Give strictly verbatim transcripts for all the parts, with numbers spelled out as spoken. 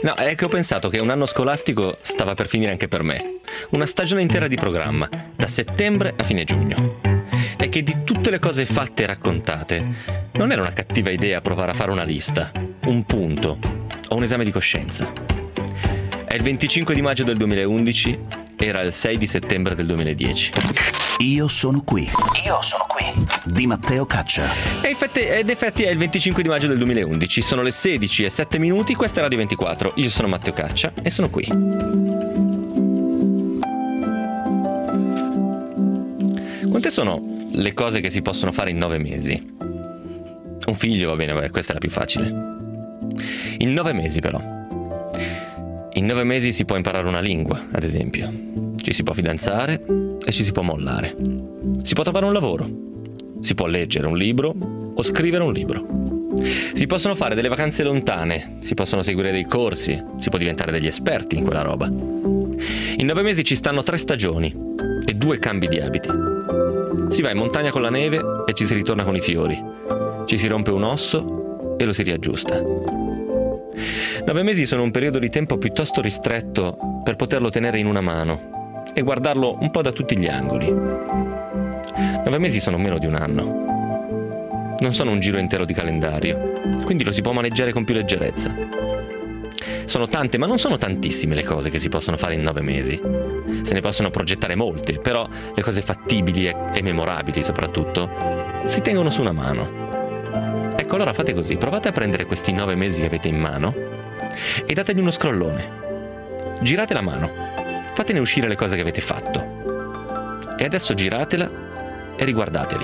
No, è che ho pensato che un anno scolastico stava per finire anche per me. Una stagione intera di programma, da settembre a fine giugno. E che di tutte le cose fatte e raccontate, non era una cattiva idea provare a fare una lista, un punto o un esame di coscienza. È il venticinque di maggio del duemilaundici, era il sei di settembre del duemiladieci. Io sono qui. Io sono qui. Di Matteo Caccia. E infatti, ed effetti è il venticinque di maggio del duemilaundici, sono le sedici e sette minuti, questa è Radio ventiquattro. Io sono Matteo Caccia e sono qui. Quante sono le cose che si possono fare in nove mesi? Un figlio, va bene, vabbè, questa è la più facile. In nove mesi però. In nove mesi si può imparare una lingua, ad esempio. Ci si può fidanzare e ci si può mollare. Si può trovare un lavoro. Si può leggere un libro o scrivere un libro. Si possono fare delle vacanze lontane, si possono seguire dei corsi, si può diventare degli esperti in quella roba. In nove mesi ci stanno tre stagioni e due cambi di abiti. Si va in montagna con la neve e ci si ritorna con i fiori. Ci si rompe un osso e lo si riaggiusta. Nove mesi sono un periodo di tempo piuttosto ristretto per poterlo tenere in una mano e guardarlo un po' da tutti gli angoli. Nove mesi sono meno di un anno. Non sono un giro intero di calendario, quindi lo si può maneggiare con più leggerezza. Sono tante, ma non sono tantissime le cose che si possono fare in nove mesi. Se ne possono progettare molte, però le cose fattibili e, e memorabili soprattutto si tengono su una mano. Ecco, allora fate così, provate a prendere questi nove mesi che avete in mano e dategli uno scrollone. Girate la mano, fatene uscire le cose che avete fatto. E adesso giratela e riguardateli.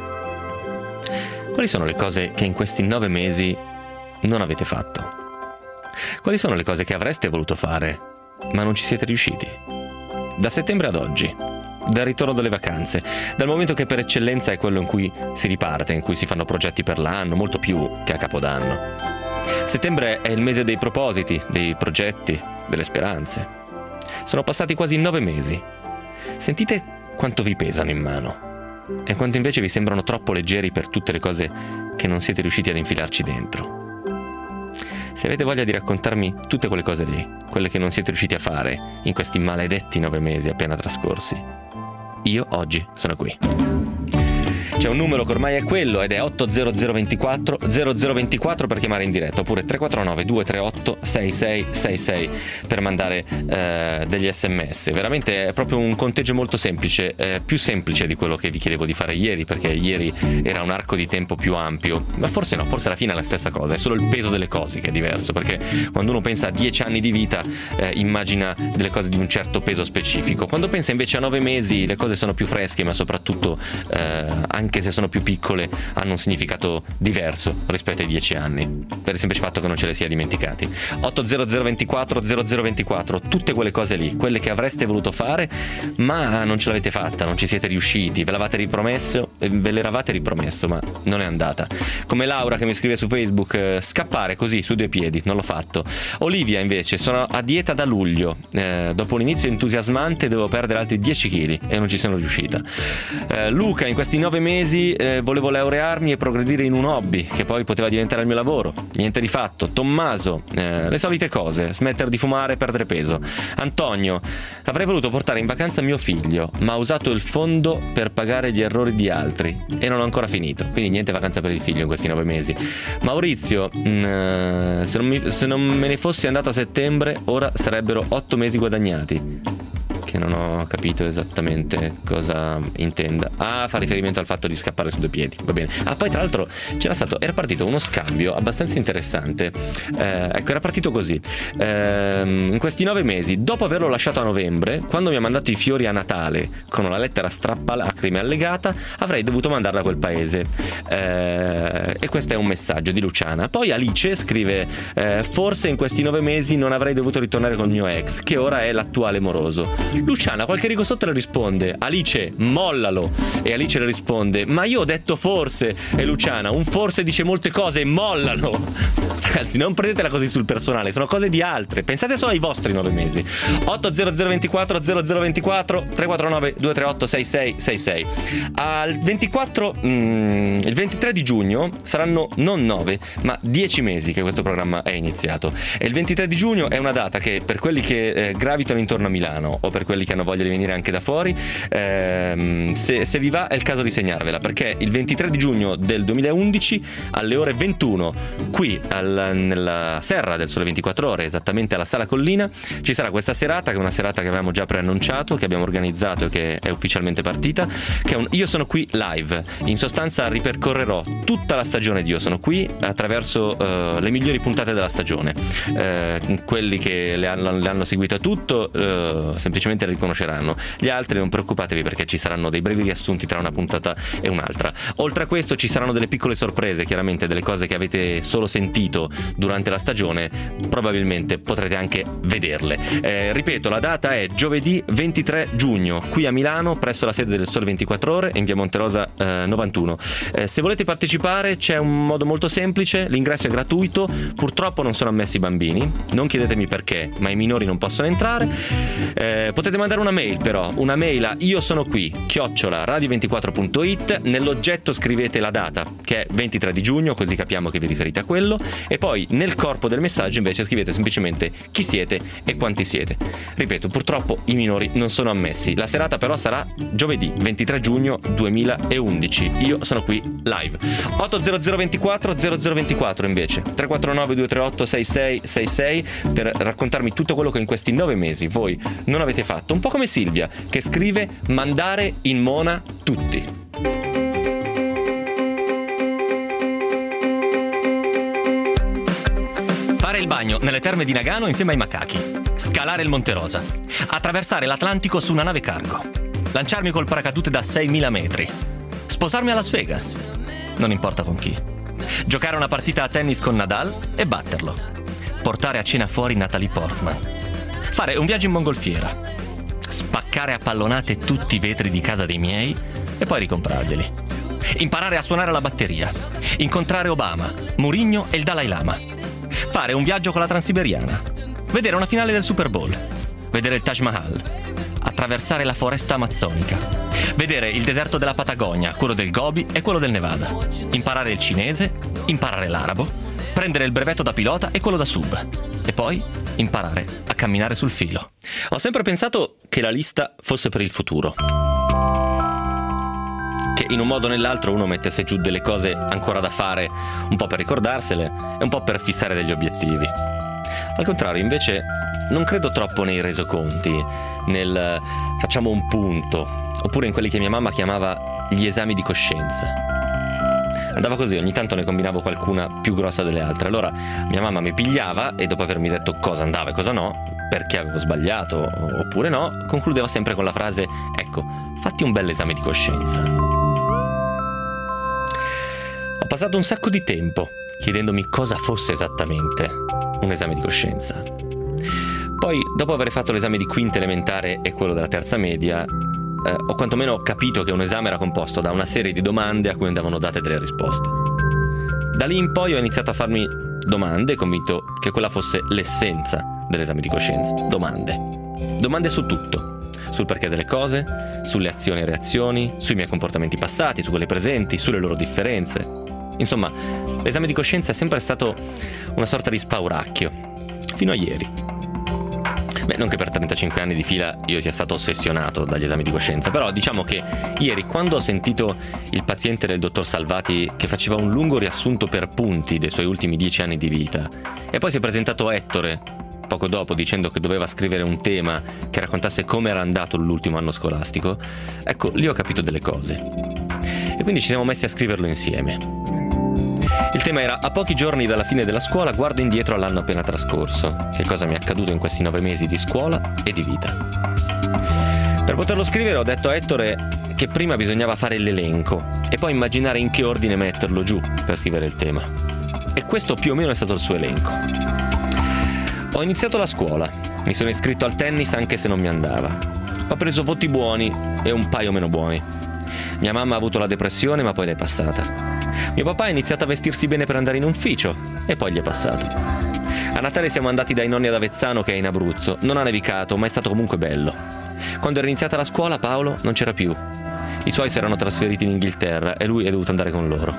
Quali sono le cose che in questi nove mesi non avete fatto? Quali sono le cose che avreste voluto fare, ma non ci siete riusciti? Da settembre ad oggi, dal ritorno dalle vacanze, dal momento che per eccellenza è quello in cui si riparte, in cui si fanno progetti per l'anno, molto più che a Capodanno. Settembre è il mese dei propositi, dei progetti, delle speranze. Sono passati quasi nove mesi. Sentite quanto vi pesano in mano e quanto invece vi sembrano troppo leggeri per tutte le cose che non siete riusciti ad infilarci dentro. Se avete voglia di raccontarmi tutte quelle cose lì, quelle che non siete riusciti a fare in questi maledetti nove mesi appena trascorsi, io oggi sono qui. C'è un numero che ormai è quello ed è otto zero zero ventiquattro zero zero ventiquattro per chiamare in diretta, oppure tre quattro nove due tre otto sei sei sei sei per mandare eh, degli sms. Veramente è proprio un conteggio molto semplice, eh, più semplice di quello che vi chiedevo di fare ieri, perché ieri era un arco di tempo più ampio, ma forse no, forse alla fine è la stessa cosa, è solo il peso delle cose che è diverso, perché quando uno pensa a dieci anni di vita eh, immagina delle cose di un certo peso specifico, quando pensa invece a nove mesi le cose sono più fresche, ma soprattutto eh, anche se sono più piccole hanno un significato diverso rispetto ai dieci anni, per il semplice fatto che non ce le sia dimenticati. Otto zero zero ventiquattro zero zero ventiquattro, tutte quelle cose lì, quelle che avreste voluto fare ma non ce l'avete fatta, non ci siete riusciti, ve l'avate ripromesso, ve l'eravate ripromesso ma non è andata. Come Laura che mi scrive su Facebook, eh, scappare così su due piedi, non l'ho fatto. Olivia invece, sono a dieta da luglio, eh, dopo un inizio entusiasmante devo perdere altri dieci chili e non ci sono riuscita. eh, Luca, in questi nove mesi Eh, volevo laurearmi e progredire in un hobby che poi poteva diventare il mio lavoro, niente di fatto. Tommaso, eh, le solite cose, smettere di fumare e perdere peso. Antonio, avrei voluto portare in vacanza mio figlio ma ho usato il fondo per pagare gli errori di altri e non ho ancora finito, quindi niente vacanza per il figlio in questi nove mesi. Maurizio, mh, se, non mi, se non me ne fossi andato a settembre ora sarebbero otto mesi guadagnati. Che non ho capito esattamente cosa intenda. Ah, fa riferimento al fatto di scappare su due piedi, va bene. Ah, poi tra l'altro c'era stato, era partito uno scambio abbastanza interessante. Eh, ecco, era partito così. Eh, in questi nove mesi, dopo averlo lasciato a novembre, quando mi ha mandato i fiori a Natale con una lettera strappalacrime allegata, avrei dovuto mandarla a quel paese. Eh, e questo è un messaggio di Luciana. Poi Alice scrive: eh, forse in questi nove mesi non avrei dovuto ritornare col mio ex, che ora è l'attuale moroso. Luciana qualche rigo sotto le risponde: Alice, mollalo. E Alice le risponde: ma io ho detto forse. E Luciana: un forse dice molte cose, mollalo. Ragazzi, non prendetela così sul personale, sono cose di altre, pensate solo ai vostri nove mesi. Otto zero zero ventiquattro zero zero ventiquattro tre quattro nove due tre otto sei sei sei sei. Al ventiquattro mm, il ventitré di giugno sarà saranno non nove, ma dieci mesi che questo programma è iniziato. E il ventitré di giugno è una data che per quelli che eh, gravitano intorno a Milano o per quelli che hanno voglia di venire anche da fuori, ehm, se, se vi va è il caso di segnarvela, perché il ventitré di giugno del duemilaundici alle ore ventuno qui al, nella Serra del Sole ventiquattro Ore, esattamente alla Sala Collina, ci sarà questa serata, che è una serata che avevamo già preannunciato, che abbiamo organizzato e che è ufficialmente partita, che è un Io sono qui live. In sostanza ripercorrerò tutta la stagione di Io sono qui attraverso uh, le migliori puntate della stagione. Uh, quelli che le hanno, le hanno seguito a tutto uh, semplicemente le riconosceranno, gli altri non preoccupatevi perché ci saranno dei brevi riassunti tra una puntata e un'altra. Oltre a questo ci saranno delle piccole sorprese, chiaramente delle cose che avete solo sentito durante la stagione, probabilmente potrete anche vederle. Eh, ripeto, la data è giovedì ventitré giugno qui a Milano presso la sede del Sole ventiquattro Ore in via Monterosa eh, novantuno. Eh, se volete partecipare c'è un modo molto semplice, l'ingresso è gratuito, purtroppo non sono ammessi i bambini, non chiedetemi perché, ma i minori non possono entrare. Eh, potete mandare una mail però, una mail a io sono qui chiocciola radio ventiquattro punto it, nell'oggetto scrivete la data che è ventitré di giugno, così capiamo che vi riferite a quello, e poi nel corpo del messaggio invece scrivete semplicemente chi siete e quanti siete. Ripeto, purtroppo i minori non sono ammessi. La serata però sarà giovedì ventitré giugno duemilaundici. Io sono qui live. otto zero zero ventiquattro zero zero ventiquattro invece tre quattro nove due tre otto sei sei sei sei per raccontarmi tutto quello che in questi nove mesi voi non avete fatto, un po' come Silvia che scrive mandare in mona tutti. Fare il bagno nelle terme di Nagano insieme ai macachi, scalare il Monte Rosa, attraversare l'Atlantico su una nave cargo, lanciarmi col paracadute da seimila metri, sposarmi a Las Vegas, non importa con chi, giocare una partita a tennis con Nadal e batterlo, portare a cena fuori Natalie Portman, fare un viaggio in mongolfiera, spaccare a pallonate tutti i vetri di casa dei miei e poi ricomprarglieli, imparare a suonare la batteria, incontrare Obama, Mourinho e il Dalai Lama, fare un viaggio con la Transiberiana, vedere una finale del Super Bowl, vedere il Taj Mahal, attraversare la foresta amazzonica, vedere il deserto della Patagonia, quello del Gobi e quello del Nevada, imparare il cinese, imparare l'arabo, prendere il brevetto da pilota e quello da sub, e poi imparare a camminare sul filo. Ho sempre pensato che la lista fosse per il futuro, che in un modo o nell'altro uno mettesse giù delle cose ancora da fare, un po' per ricordarsele e un po' per fissare degli obiettivi. Al contrario, invece, non credo troppo nei resoconti, nel facciamo un punto, oppure in quelli che mia mamma chiamava gli esami di coscienza. Andava così, ogni tanto ne combinavo qualcuna più grossa delle altre. Allora mia mamma mi pigliava e dopo avermi detto cosa andava e cosa no, perché avevo sbagliato oppure no, concludeva sempre con la frase: ecco, fatti un bel esame di coscienza. Ho passato un sacco di tempo chiedendomi cosa fosse esattamente un esame di coscienza. Poi, dopo aver fatto l'esame di quinta elementare e quello della terza media, eh, ho quantomeno capito che un esame era composto da una serie di domande a cui andavano date delle risposte. Da lì in poi ho iniziato a farmi domande, convinto che quella fosse l'essenza dell'esame di coscienza. Domande. Domande su tutto. Sul perché delle cose, sulle azioni e reazioni, sui miei comportamenti passati, su quelli presenti, sulle loro differenze. Insomma, l'esame di coscienza è sempre stato una sorta di spauracchio, fino a ieri. Beh, non che per trentacinque anni di fila io sia stato ossessionato dagli esami di coscienza, però diciamo che ieri, quando ho sentito il paziente del dottor Salvati che faceva un lungo riassunto per punti dei suoi ultimi dieci anni di vita, e poi si è presentato Ettore poco dopo dicendo che doveva scrivere un tema che raccontasse come era andato l'ultimo anno scolastico, ecco, lì ho capito delle cose. E quindi ci siamo messi a scriverlo insieme. Il tema era: a pochi giorni dalla fine della scuola guardo indietro all'anno appena trascorso. Che cosa mi è accaduto in questi nove mesi di scuola e di vita? Per poterlo scrivere ho detto a Ettore che prima bisognava fare l'elenco e poi immaginare in che ordine metterlo giù per scrivere il tema. E questo più o meno è stato il suo elenco. Ho iniziato la scuola, mi sono iscritto al tennis anche se non mi andava. Ho preso voti buoni e un paio meno buoni. Mia mamma ha avuto la depressione ma poi l'è passata. Mio papà ha iniziato a vestirsi bene per andare in ufficio e poi gli è passato. A Natale siamo andati dai nonni ad Avezzano, che è in Abruzzo. Non ha nevicato, ma è stato comunque bello. Quando era iniziata la scuola, Paolo non c'era più. I suoi si erano trasferiti in Inghilterra e lui è dovuto andare con loro.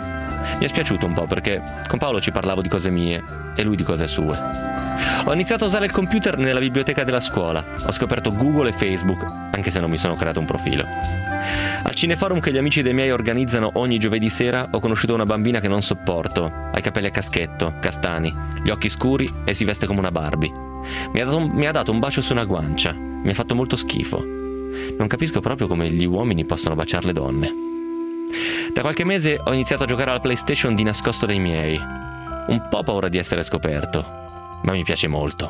Mi è spiaciuto un po' perché con Paolo ci parlavo di cose mie e lui di cose sue. Ho iniziato a usare il computer nella biblioteca della scuola. Ho scoperto Google e Facebook, anche se non mi sono creato un profilo. Al cineforum che gli amici dei miei organizzano ogni giovedì sera ho conosciuto una bambina che non sopporto. Ha i capelli a caschetto, castani, gli occhi scuri e si veste come una Barbie. Mi ha dato un, mi ha dato un bacio su una guancia. Mi ha fatto molto schifo. Non capisco proprio come gli uomini possano baciare le donne. Da qualche mese ho iniziato a giocare alla PlayStation di nascosto dai miei. Un po' paura di essere scoperto, ma mi piace molto.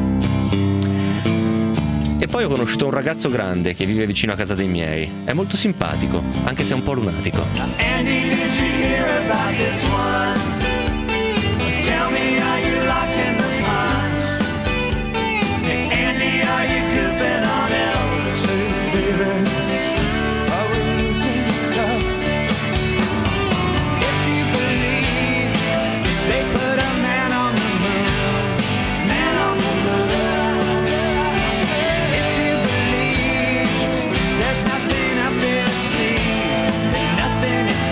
E poi ho conosciuto un ragazzo grande che vive vicino a casa dei miei. È molto simpatico, anche se è un po' lunatico. Andy, did you hear about this one? Tell me, are you locked in the pines? Hey, Andy, are you goofing on Elvis? Hey, baby, are we losing tough? If you believe they put a man on the moon, man on the moon. If you believe there's nothing up their sleeve, then nothing is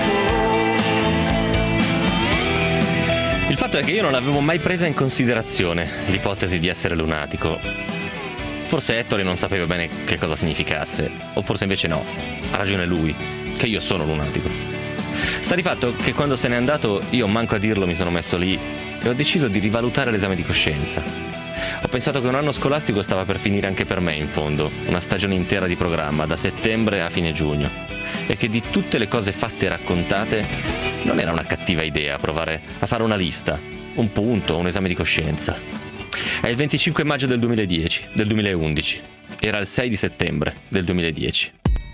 cool. Il fatto è che io non avevo mai presa in considerazione l'ipotesi di essere lunatico. Forse Ettore non sapeva bene che cosa significasse, o forse invece no, ha ragione lui, che io sono lunatico. Sta di fatto che quando se n'è andato io manco a dirlo mi sono messo lì e ho deciso di rivalutare l'esame di coscienza. Ho pensato che un anno scolastico stava per finire anche per me in fondo, una stagione intera di programma, da settembre a fine giugno, e che di tutte le cose fatte e raccontate non era una cattiva idea provare a fare una lista, un punto, un esame di coscienza. È il venticinque maggio del duemiladieci, del duemilaundici. Era il sei di settembre del duemiladieci.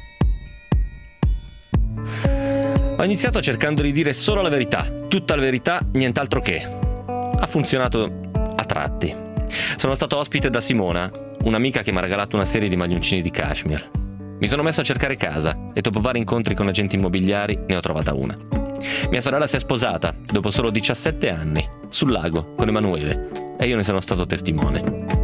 Ho iniziato cercando di dire solo la verità, tutta la verità, nient'altro che. Ha funzionato a tratti. Sono stato ospite da Simona, un'amica che mi ha regalato una serie di maglioncini di cashmere. Mi sono messo a cercare casa e dopo vari incontri con agenti immobiliari ne ho trovata una. Mia sorella si è sposata dopo solo diciassette anni, sul lago, con Emanuele, e io ne sono stato testimone.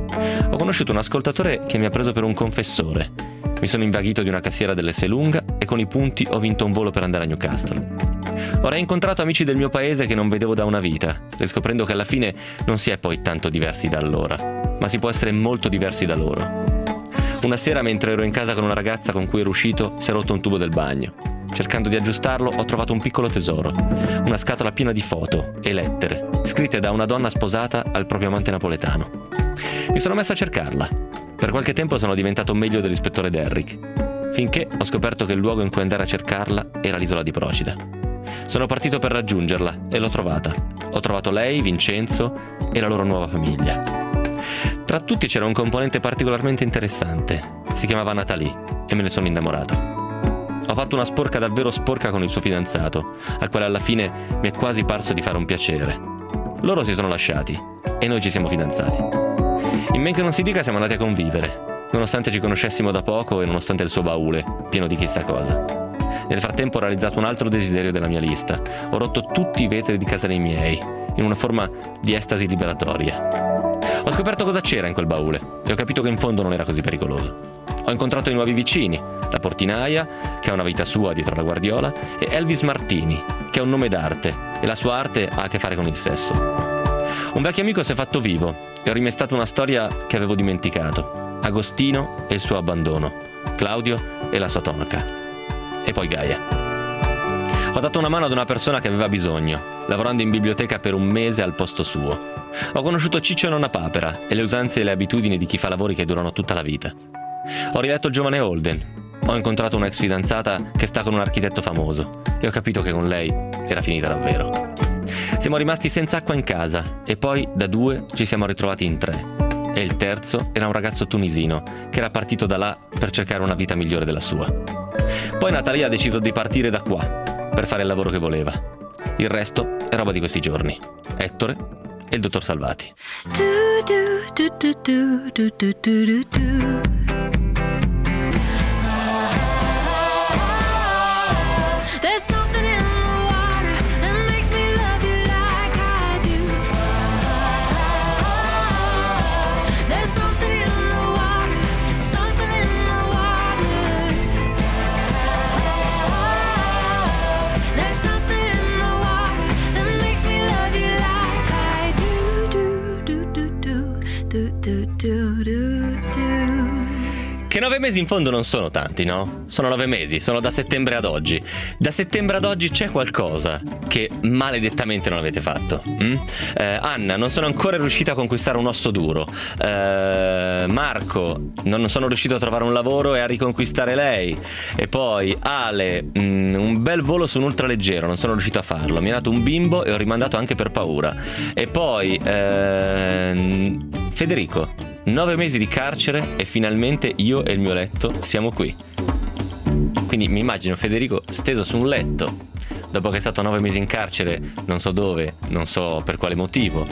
Ho conosciuto un ascoltatore che mi ha preso per un confessore. Mi sono invaghito di una cassiera dell'Esselunga e con i punti ho vinto un volo per andare a Newcastle. Ho incontrato amici del mio paese che non vedevo da una vita, riscoprendo che alla fine non si è poi tanto diversi da allora, ma si può essere molto diversi da loro. Una sera, mentre ero in casa con una ragazza con cui ero uscito, si è rotto un tubo del bagno. Cercando di aggiustarlo, ho trovato un piccolo tesoro, una scatola piena di foto e lettere, scritte da una donna sposata al proprio amante napoletano. Mi sono messo a cercarla. Per qualche tempo sono diventato meglio dell'ispettore Derrick, finché ho scoperto che il luogo in cui andare a cercarla era l'isola di Procida. Sono partito per raggiungerla e l'ho trovata. Ho trovato lei, Vincenzo e la loro nuova famiglia. Tra tutti c'era un componente particolarmente interessante. Si chiamava Natalie e me ne sono innamorato. Ho fatto una sporca davvero sporca con il suo fidanzato, al quale alla fine mi è quasi parso di fare un piacere. Loro si sono lasciati e noi ci siamo fidanzati. In men che non si dica siamo andati a convivere, nonostante ci conoscessimo da poco e nonostante il suo baule, pieno di chissà cosa. Nel frattempo ho realizzato un altro desiderio della mia lista. Ho rotto tutti i vetri di casa dei miei, in una forma di estasi liberatoria. Ho scoperto cosa c'era in quel baule e ho capito che in fondo non era così pericoloso. Ho incontrato i nuovi vicini, la portinaia, che ha una vita sua dietro la guardiola, e Elvis Martini, che è un nome d'arte, e la sua arte ha a che fare con il sesso. Un vecchio amico si è fatto vivo e ho rimestato una storia che avevo dimenticato. Agostino e il suo abbandono, Claudio e la sua tonaca. E poi Gaia. Ho dato una mano ad una persona che aveva bisogno, lavorando in biblioteca per un mese al posto suo. Ho conosciuto Ciccio e Nonna Papera e le usanze e le abitudini di chi fa lavori che durano tutta la vita. Ho riletto il giovane Holden. Ho incontrato un'ex fidanzata che sta con un architetto famoso e ho capito che con lei era finita davvero. Siamo rimasti senza acqua in casa e poi da due ci siamo ritrovati in tre. E il terzo era un ragazzo tunisino che era partito da là per cercare una vita migliore della sua. Poi Natalia ha deciso di partire da qua per fare il lavoro che voleva. Il resto è roba di questi giorni. Ettore e il dottor Salvati. There's something in the water. Che nove mesi in fondo non sono tanti, no? Sono nove mesi, sono da settembre ad oggi. Da settembre ad oggi c'è qualcosa che maledettamente non avete fatto. Mm? Eh, Anna, non sono ancora riuscita a conquistare un osso duro. Eh, Marco, non sono riuscito a trovare un lavoro e a riconquistare lei. E poi Ale, mm, un bel volo su un ultraleggero, non sono riuscito a farlo. Mi è nato un bimbo e ho rimandato anche per paura. E poi eh, Federico, nove mesi di carcere e finalmente io e il mio letto siamo qui. Quindi mi immagino Federico steso su un letto dopo che è stato nove mesi in carcere, non so dove, non so per quale motivo,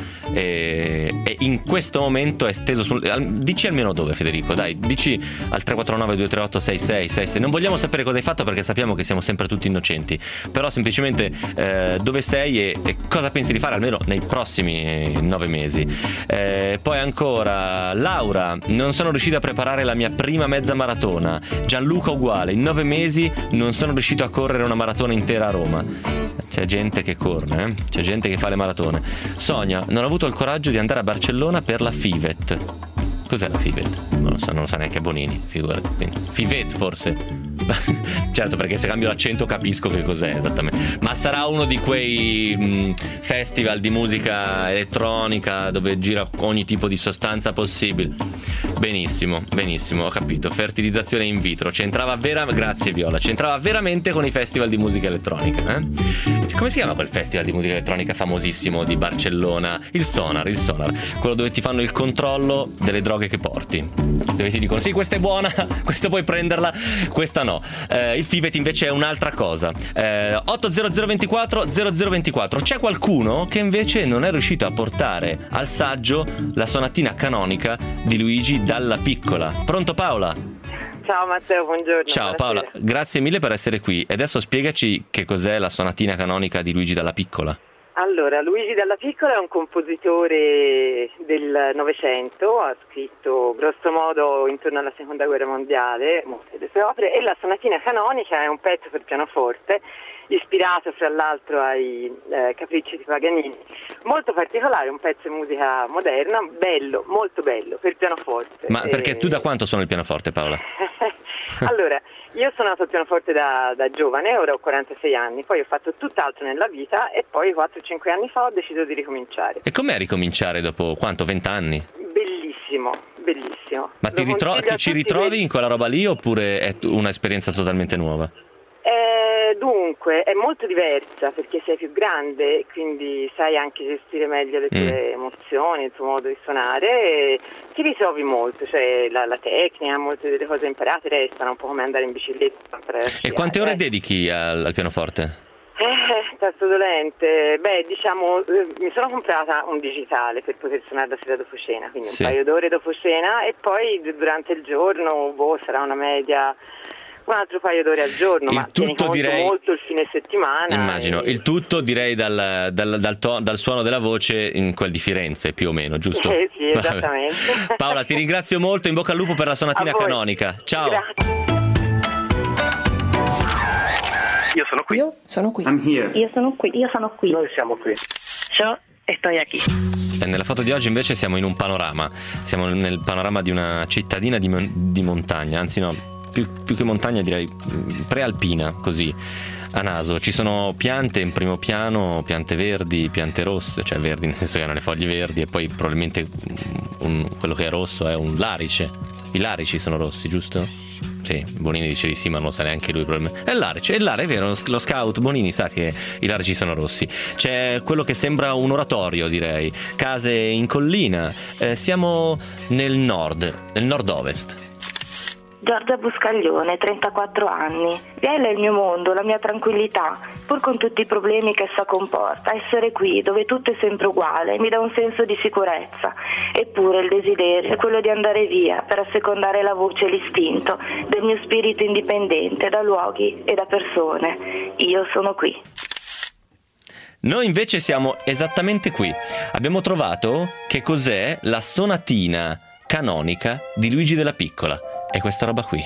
e, e in questo momento è steso su... Dici almeno dove, Federico, dai, dici al tre quattro nove due tre otto sei sei sei sei. Non vogliamo sapere cosa hai fatto perché sappiamo che siamo sempre tutti innocenti, però semplicemente eh, dove sei e, e cosa pensi di fare almeno nei prossimi nove mesi. Eh, poi ancora Laura, non sono riuscito a preparare la mia prima mezza maratona. Gianluca uguale, in nove mesi non sono riuscito a correre una maratona intera a Roma. C'è gente che corre, eh? C'è gente che fa le maratone. Sonia, non ho avuto il coraggio di andare a Barcellona per la Fivet. Cos'è la Fivet? Non lo sa, non lo sa neanche Bonini, figurati. Quindi. Fivet forse. Certo, perché se cambio l'accento capisco che cos'è esattamente. Ma sarà uno di quei mh, festival di musica elettronica dove gira ogni tipo di sostanza possibile. Benissimo, benissimo, ho capito. Fertilizzazione in vitro. C'entrava vera... Grazie Viola. C'entrava veramente con i festival di musica elettronica, eh? Come si chiama quel festival di musica elettronica famosissimo di Barcellona? Il Sonar, il Sonar. Quello dove ti fanno il controllo delle droghe che porti. Dove ti dicono sì, questa è buona, questa puoi prenderla, questa no. Eh, il Fivet invece è un'altra cosa. eh, otto zero zero due quattro zero zero due quattro. C'è qualcuno che invece non è riuscito a portare al saggio la sonatina canonica di Luigi Dalla Piccola. Pronto Paola? Ciao Matteo, buongiorno. Ciao Paola, grazie mille per essere qui. E adesso spiegaci che cos'è la sonatina canonica di Luigi Dalla Piccola. Allora, Luigi Dalla Piccola è un compositore del Novecento, ha scritto grosso modo intorno alla Seconda Guerra Mondiale molte delle sue opere, e la sonatina canonica è un pezzo per pianoforte ispirato fra l'altro ai eh, Capricci di Paganini, molto particolare, un pezzo di musica moderna, bello, molto bello, per pianoforte. Ma perché e... tu da quanto suoni il pianoforte, Paola? Allora, io ho suonato il pianoforte da, da giovane, ora ho quarantasei anni, poi ho fatto tutt'altro nella vita e poi quattro cinque anni fa ho deciso di ricominciare. E com'è ricominciare dopo quanto? venti anni? Bellissimo, bellissimo. Ma ti, ritro- ti ci ritrovi per... in quella roba lì oppure è un'esperienza totalmente nuova? Eh, dunque, è molto diversa perché sei più grande, quindi sai anche gestire meglio le tue mm. emozioni, il tuo modo di suonare, e ti ritrovi molto, cioè la, la tecnica, molte delle cose imparate restano, un po' come andare in bicicletta. E quante ore eh. dedichi al, al pianoforte? Eh, tasto dolente, beh diciamo eh, mi sono comprata un digitale per poter suonare la sera dopo cena, quindi sì. un paio d'ore dopo cena, e poi durante il giorno, boh, sarà una media... un altro paio d'ore al giorno, il ma tutto direi molto il fine settimana. Immagino, e... il tutto direi dal, dal, dal, to, dal suono della voce in quel di Firenze più o meno, giusto? Eh, sì, esattamente. Paola, ti ringrazio molto, in bocca al lupo per la sonatina canonica. Ciao. Grazie. Io sono qui. Io sono qui. I'm here. Io sono qui. Io sono qui. Noi siamo qui. Yo estoy aquí. E nella foto di oggi invece siamo in un panorama. Siamo nel panorama di una cittadina di, mon- di montagna, anzi no, più, più che montagna direi prealpina, così a naso. Ci sono piante in primo piano, piante verdi, piante rosse, cioè verdi nel senso che hanno le foglie verdi, e poi probabilmente un, quello che è rosso è un larice. I larici sono rossi, giusto? Sì, Bonini dice di sì, ma non lo sa neanche lui probabilmente. È l'arice, è l'are, è vero, lo scout Bonini sa che i larici sono rossi. C'è quello che sembra un oratorio, direi, case in collina. Eh, siamo nel nord, nel nord-ovest. Giorgia Buscaglione, trentaquattro anni. Viella è il mio mondo, la mia tranquillità, pur con tutti i problemi che essa comporta. Essere qui, dove tutto è sempre uguale, mi dà un senso di sicurezza. Eppure il desiderio è quello di andare via per assecondare la voce e l'istinto del mio spirito indipendente da luoghi e da persone. Io sono qui. Noi invece siamo esattamente qui. Abbiamo trovato che cos'è la sonatina canonica di Luigi Dalla Piccola. È questa roba qui.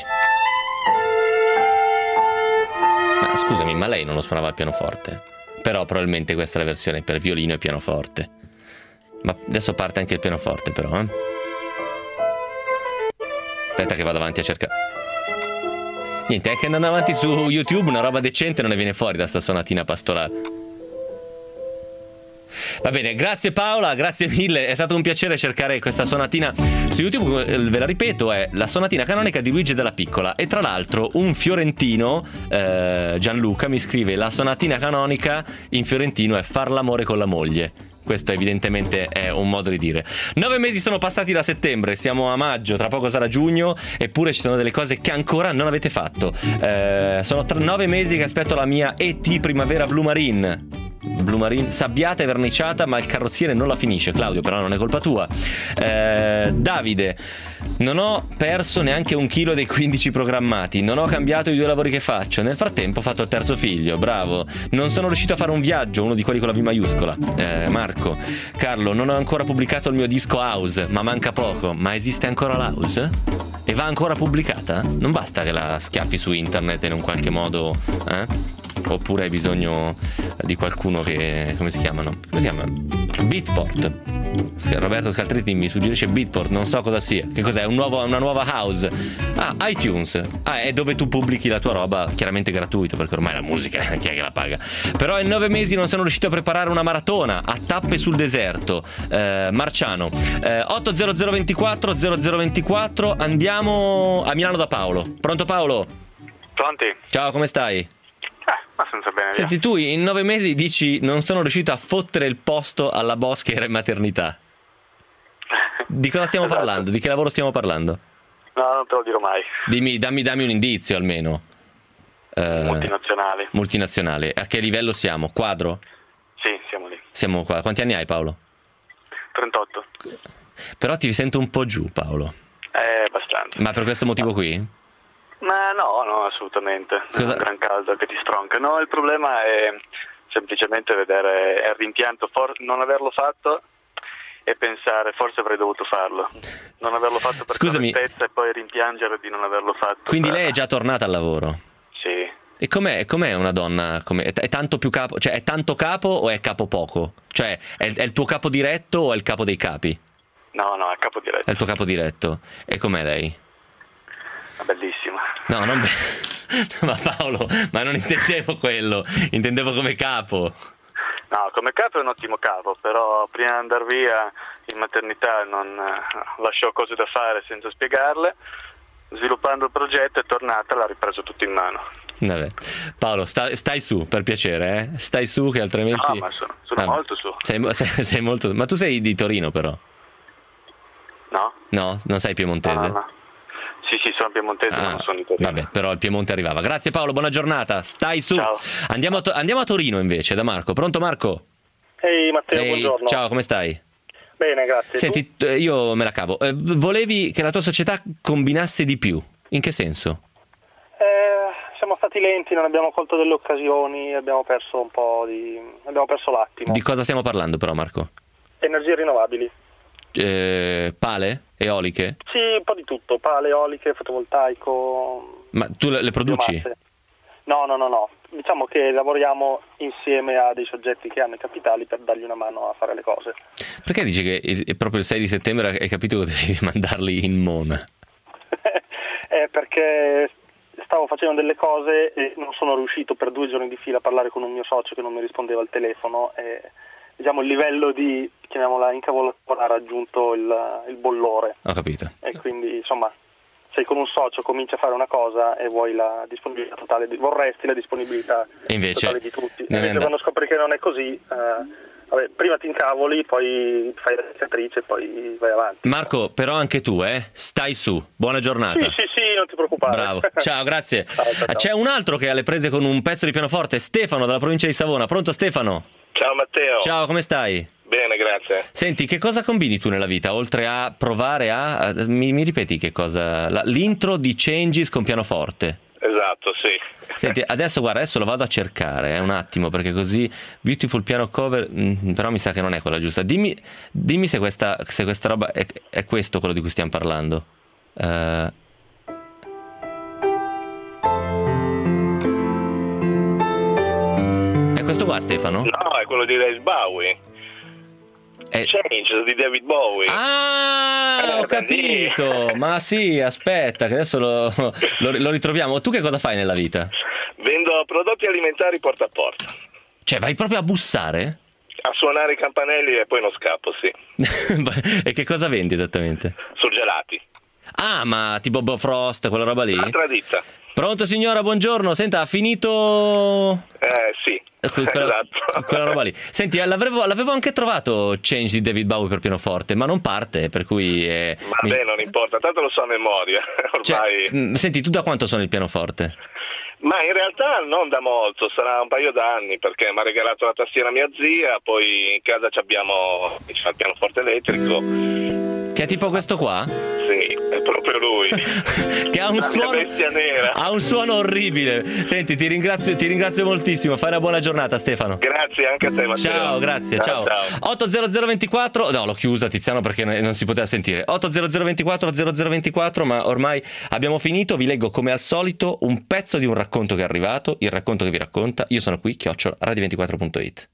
Ma scusami, ma lei non lo suonava al pianoforte? Però probabilmente questa è la versione per violino e pianoforte. Ma adesso parte anche il pianoforte però, eh? Aspetta che vado avanti a cercare. Niente, è che andando avanti su YouTube una roba decente non ne viene fuori da sta sonatina pastorale. Va bene, grazie Paola, grazie mille, è stato un piacere cercare questa sonatina su YouTube. Ve la ripeto, è la sonatina canonica di Luigi Della Piccola. E tra l'altro un fiorentino, eh, Gianluca, mi scrive: la sonatina canonica in fiorentino è far l'amore con la moglie. Questo evidentemente è un modo di dire. Nove mesi sono passati da settembre, siamo a maggio, tra poco sarà giugno, eppure ci sono delle cose che ancora non avete fatto. Eh, sono tra nove mesi che aspetto la mia E T Primavera Blue Marine. Blue Marine sabbiata e verniciata, ma il carrozziere non la finisce. Claudio, però non è colpa tua. eh, Davide: non ho perso neanche un chilo dei quindici programmati, non ho cambiato i due lavori che faccio, nel frattempo ho fatto il terzo figlio, bravo. Non sono riuscito a fare un viaggio, uno di quelli con la V maiuscola. eh, Marco: Carlo, non ho ancora pubblicato il mio disco house, ma manca poco. Ma esiste ancora l'house? E va ancora pubblicata? Non basta che la schiaffi su internet in un qualche modo, eh? Oppure hai bisogno di qualcuno che... come si chiamano? Come si chiama? Beatport. Roberto Scaltretti mi suggerisce Beatport, non so cosa sia. Che cos'è? Un nuovo, una nuova house. Ah, iTunes. Ah, è dove tu pubblichi la tua roba, chiaramente gratuito, perché ormai la musica chi è che la paga. Però in nove mesi non sono riuscito a preparare una maratona a tappe sul deserto. eh, Marciano, eh, otto zero zero ventiquattro zero zero ventiquattro. Andiamo a Milano da Paolo. Pronto Paolo? Pronti? Ciao, come stai? Ma senza bene. Senti, tu in nove mesi dici non sono riuscito a fottere il posto alla boss che era in maternità. Di cosa stiamo Esatto. parlando? Di che lavoro stiamo parlando? No, non te lo dirò mai. Dimmi, dammi, dammi un indizio almeno. Eh, Multinazionali. multinazionale. A che livello siamo? Quadro? Sì, siamo lì. Siamo qua. Quanti anni hai, Paolo? trentotto. Però ti sento un po' giù, Paolo. Eh, abbastanza. Ma per questo motivo qui? Ma no, no, assolutamente. Cosa- Non è un gran caldo che ti stronca. No, il problema è semplicemente vedere il rimpianto, for- non averlo fatto e pensare forse avrei dovuto farlo. Non averlo fatto per Scusami. correttezza e poi rimpiangere di non averlo fatto. Quindi per- lei è già tornata al lavoro? Sì. E com'è, com'è una donna? Com'è? È, è tanto più capo? Cioè è tanto capo o è capo poco? Cioè è, è il tuo capo diretto o è il capo dei capi? No, no, è capo diretto. È il tuo capo diretto. E com'è lei? Bellissima. No, non be- ma Paolo, ma non intendevo quello, intendevo come capo. No, come capo è un ottimo capo, però prima di andare via in maternità non eh, lasciò cose da fare senza spiegarle. Sviluppando il progetto è tornata, l'ha ripreso tutto in mano. Vabbè. Paolo, sta- stai su per piacere, eh? Stai su che altrimenti... No, ma sono, sono Ah, molto su. Sei, sei, sei molto... Ma tu sei di Torino però? No? No? Non sei piemontese? No, no, no. Sì, sì, sono piemontese, ma Ah, non sono di Torino. vabbè, però il Piemonte arrivava. Grazie Paolo, buona giornata. Stai su. Ciao. Andiamo a, To- andiamo a Torino invece, da Marco. Pronto Marco? Ehi Matteo, Ehi, buongiorno. ciao, come stai? Bene, grazie. Senti, t- io me la cavo. Eh, v- volevi che la tua società combinasse di più. In che senso? Tu? Eh, siamo stati lenti, non abbiamo colto delle occasioni, abbiamo perso un po' di... abbiamo perso l'attimo. Di cosa stiamo parlando però, Marco? Energie rinnovabili. Eh, pale? Eoliche? Sì, un po' di tutto, pale, eoliche, fotovoltaico. Ma tu le, le produci? biomasse. No, no, no, no. Diciamo che lavoriamo insieme a dei soggetti che hanno i capitali per dargli una mano a fare le cose. Perché dici che il- è proprio il sei di settembre hai capito che devi mandarli in mona? È perché stavo facendo delle cose e non sono riuscito per due giorni di fila a parlare con un mio socio che non mi rispondeva al telefono e diciamo il livello di, chiamiamola, incavolatura ha raggiunto il, il bollore Ho capito. e quindi insomma sei con un socio, cominci a fare una cosa e vuoi la disponibilità totale, di, vorresti la disponibilità E invece totale di tutti. non è Invece andato. quando scopri che non è così, eh, vabbè, prima ti incavoli, poi fai la cicatrice e poi vai avanti. Marco, però anche tu, eh? Stai su. Buona giornata. Sì, sì, sì, non ti preoccupare. Bravo, ciao, grazie. Ciao, ciao, ciao. C'è un altro che ha le prese con un pezzo di pianoforte, Stefano dalla provincia di Savona. Pronto Stefano? Ciao Matteo. Ciao, come stai? Bene, grazie. Senti, che cosa combini tu nella vita? Oltre a provare a... a- mi, mi ripeti che cosa? La- l'intro di Changes con pianoforte. Esatto, sì. Senti, adesso guarda, adesso lo vado a cercare, eh, un attimo, perché così Beautiful Piano Cover, mm, però mi sa che non è quella giusta. Dimmi, dimmi se questa, se questa roba è, è questo quello di cui stiamo parlando. Eh, È questo qua, Stefano? No, è quello di David Bowie. È È... Change di David Bowie. Ah, eh, ho capito. Ma sì, aspetta, che adesso lo, lo, lo ritroviamo. Tu che cosa fai nella vita? Vendo prodotti alimentari porta a porta. Cioè, vai proprio a bussare? A suonare i campanelli e poi non scappo, sì. E che cosa vendi esattamente? Surgelati. Ah, ma tipo Bofrost, quella roba lì? L'altra ditta. Pronto signora, buongiorno. Senta, ha finito... Eh sì, quella, esatto. Quella roba lì. Senti, l'avevo, l'avevo anche trovato Change di David Bowie per pianoforte, ma non parte, per cui... È... Vabbè, mi... non importa, tanto lo so a memoria. Ormai... Cioè, senti, tu da quanto suoni il pianoforte? Ma in realtà non da molto, sarà un paio d'anni, perché mi ha regalato la tastiera mia zia, poi in casa abbiamo il pianoforte elettrico. Che è tipo questo qua? Sì, è proprio lui. Che ha un la suono bestia nera. Ha un suono orribile. Senti, ti ringrazio, ti ringrazio moltissimo. Fai una buona giornata, Stefano. Grazie anche a te, Matteo. Ciao, grazie, ciao. ciao. otto zero zero ventiquattro. No, l'ho chiusa, Tiziano, perché non si poteva sentire. otto zero zero ventiquattro zero zero ventiquattro, ma ormai abbiamo finito. Vi leggo come al solito un pezzo di un racconto che è arrivato, il racconto che vi racconta. Io sono qui, chiocciola radio ventiquattro punto it.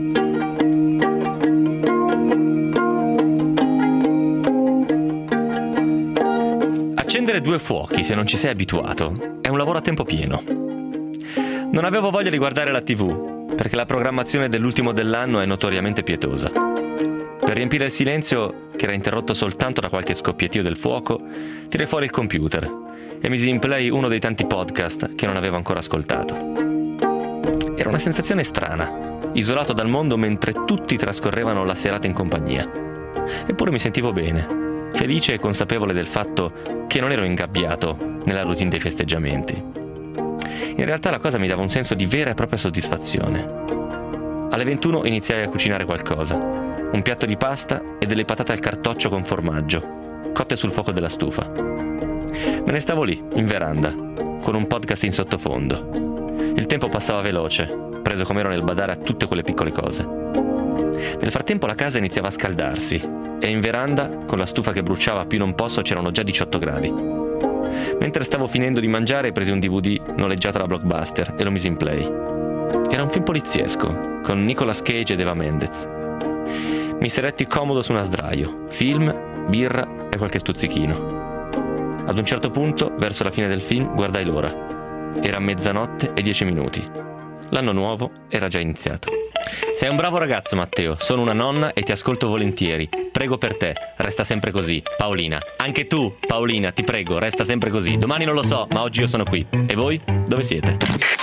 Accendere due fuochi, se non ci sei abituato, è un lavoro a tempo pieno. Non avevo voglia di guardare la tivù, perché la programmazione dell'ultimo dell'anno è notoriamente pietosa. Per riempire il silenzio, che era interrotto soltanto da qualche scoppiettio del fuoco, tirai fuori il computer e misi in play uno dei tanti podcast che non avevo ancora ascoltato. Era una sensazione strana, isolato dal mondo mentre tutti trascorrevano la serata in compagnia. Eppure mi sentivo bene, felice e consapevole del fatto che non ero ingabbiato nella routine dei festeggiamenti. In realtà la cosa mi dava un senso di vera e propria soddisfazione. Alle ventuno iniziai a cucinare qualcosa, un piatto di pasta e delle patate al cartoccio con formaggio, cotte sul fuoco della stufa. Me ne stavo lì, in veranda, con un podcast in sottofondo. Il tempo passava veloce, preso come ero nel badare a tutte quelle piccole cose. Nel frattempo la casa iniziava a scaldarsi e in veranda, con la stufa che bruciava a più non posso, c'erano già diciotto gradi. Mentre stavo finendo di mangiare, presi un D V D noleggiato da Blockbuster e lo misi in play. Era un film poliziesco, con Nicolas Cage ed Eva Mendes. Mi sedetti comodo su una sdraio, film, birra e qualche stuzzichino. Ad un certo punto, verso la fine del film, guardai l'ora. Era mezzanotte e dieci minuti. L'anno nuovo era già iniziato. Sei un bravo ragazzo, Matteo. Sono una nonna e ti ascolto volentieri. Prego per te, resta sempre così. Paolina. Anche tu, Paolina, ti prego, resta sempre così. Domani non lo so, ma oggi io sono qui. E voi? Dove siete?